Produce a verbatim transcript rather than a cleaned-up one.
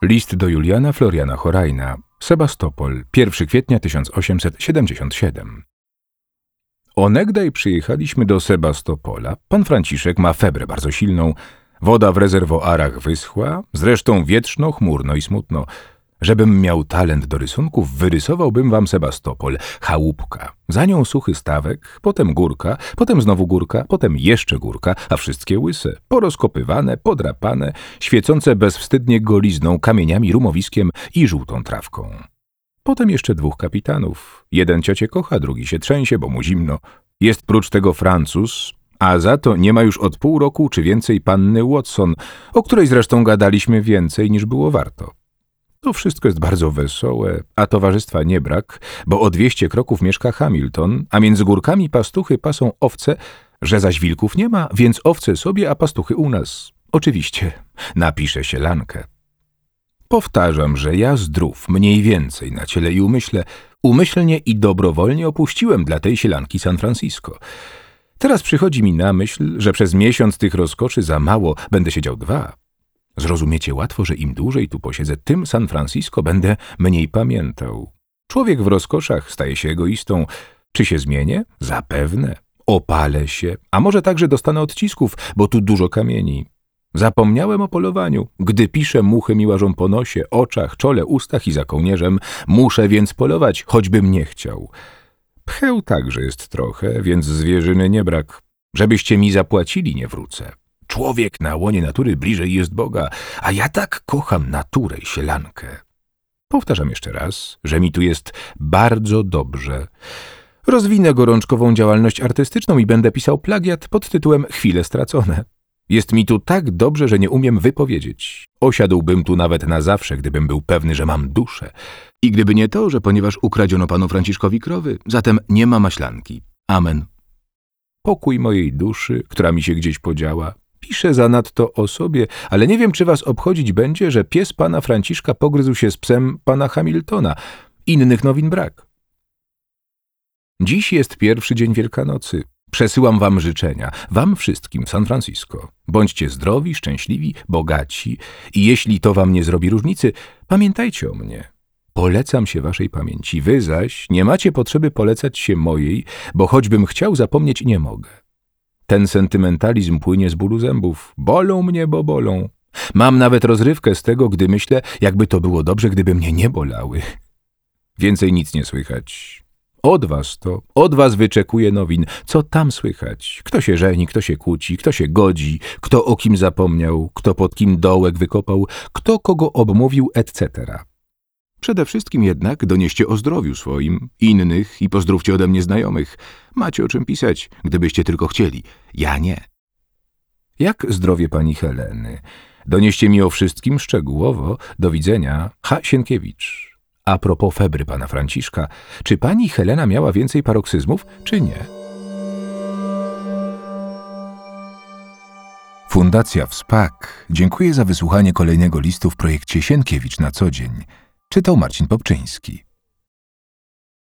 List do Juliana Floriana Horajna, Sebastopol, pierwszego kwietnia tysiąc osiemset siedemdziesiąt siedem. Onegdaj przyjechaliśmy do Sebastopola. Pan Franciszek ma febrę bardzo silną. Woda w rezerwoarach wyschła, zresztą wietrzno, chmurno i smutno. Żebym miał talent do rysunków, wyrysowałbym wam Sebastopol. Chałupka, za nią suchy stawek, potem górka, potem znowu górka, potem jeszcze górka, a wszystkie łyse, porozkopywane, podrapane, świecące bezwstydnie golizną, kamieniami, rumowiskiem i żółtą trawką. Potem jeszcze dwóch kapitanów. Jeden ciocie kocha, drugi się trzęsie, bo mu zimno. Jest prócz tego Francuz, a za to nie ma już od pół roku czy więcej panny Watson, o której zresztą gadaliśmy więcej niż było warto. To wszystko jest bardzo wesołe, a towarzystwa nie brak, bo o dwieście kroków mieszka Hamilton, a między górkami pastuchy pasą owce, że zaś wilków nie ma, więc owce sobie, a pastuchy u nas. Oczywiście, napiszę sielankę. Powtarzam, że ja zdrów, mniej więcej na ciele i umyśle, umyślnie i dobrowolnie opuściłem dla tej sielanki San Francisco. Teraz przychodzi mi na myśl, że przez miesiąc tych rozkoszy za mało, będę siedział dwa. Zrozumiecie łatwo, że im dłużej tu posiedzę, tym San Francisco będę mniej pamiętał. Człowiek w rozkoszach staje się egoistą. Czy się zmienię? Zapewne. Opalę się, a może także dostanę odcisków, bo tu dużo kamieni. Zapomniałem o polowaniu. Gdy piszę, muchy mi łażą po nosie, oczach, czole, ustach i za kołnierzem. Muszę więc polować, choćbym nie chciał. Pcheł także jest trochę, więc zwierzyny nie brak. Żebyście mi zapłacili, nie wrócę. Człowiek na łonie natury bliżej jest Boga, a ja tak kocham naturę i sielankę. Powtarzam jeszcze raz, że mi tu jest bardzo dobrze. Rozwinę gorączkową działalność artystyczną i będę pisał plagiat pod tytułem Chwile stracone. Jest mi tu tak dobrze, że nie umiem wypowiedzieć. Osiadłbym tu nawet na zawsze, gdybym był pewny, że mam duszę. I gdyby nie to, że ponieważ ukradziono panu Franciszkowi krowy, zatem nie ma maślanki. Amen. Pokój mojej duszy, która mi się gdzieś podziała. Piszę zanadto o sobie, ale nie wiem, czy was obchodzić będzie, że pies pana Franciszka pogryzł się z psem pana Hamiltona. Innych nowin brak. Dziś jest pierwszy dzień Wielkanocy. Przesyłam wam życzenia, wam wszystkim w San Francisco. Bądźcie zdrowi, szczęśliwi, bogaci i jeśli to wam nie zrobi różnicy, pamiętajcie o mnie. Polecam się waszej pamięci, wy zaś nie macie potrzeby polecać się mojej, bo choćbym chciał zapomnieć, nie mogę. Ten sentymentalizm płynie z bólu zębów. Bolą mnie, bo bolą. Mam nawet rozrywkę z tego, gdy myślę, jakby to było dobrze, gdyby mnie nie bolały. Więcej nic nie słychać. Od was to, od was wyczekuję nowin. Co tam słychać? Kto się żeni, kto się kłóci, kto się godzi, kto o kim zapomniał, kto pod kim dołek wykopał, kto kogo obmówił, et cetera. Przede wszystkim jednak donieście o zdrowiu swoim, innych i pozdrówcie ode mnie znajomych. Macie o czym pisać, gdybyście tylko chcieli. Ja nie. Jak zdrowie pani Heleny? Donieście mi o wszystkim szczegółowo. Do widzenia. H. Sienkiewicz. A propos febry pana Franciszka, czy pani Helena miała więcej paroksyzmów, czy nie? Fundacja WSPAK dziękuję za wysłuchanie kolejnego listu w projekcie Sienkiewicz na co dzień. Czytał Marcin Popczyński.